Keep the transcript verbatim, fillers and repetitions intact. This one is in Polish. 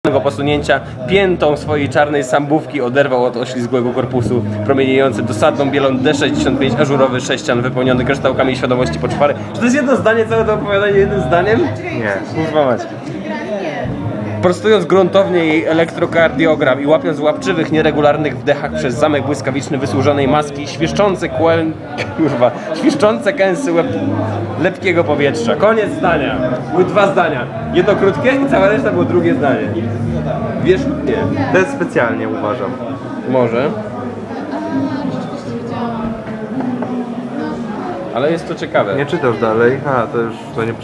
posunięcia piętą swojej czarnej sambówki oderwał od oślizgłego korpusu promieniejący dosadną bielą D sześćdziesiąt pięć ażurowy sześcian wypełniony kryształkami świadomości poczwary. Czy to jest jedno zdanie, całe to opowiadanie jednym zdaniem? Nie. Kurwa mać. Prostując gruntownie jej elektrokardiogram i łapiąc łapczywych, nieregularnych wdechach przez zamek błyskawiczny wysłużonej maski, świszczące kłę... kurwa, świszczące kęsy łeb... lepkiego powietrza. Koniec zdania. Były dwa zdania. Jedno krótkie i cała reszta było drugie zdanie. Wiesz? Nie. To jest specjalnie, uważam. Może. Ale jest to ciekawe. Nie czytasz dalej? A, to już to nie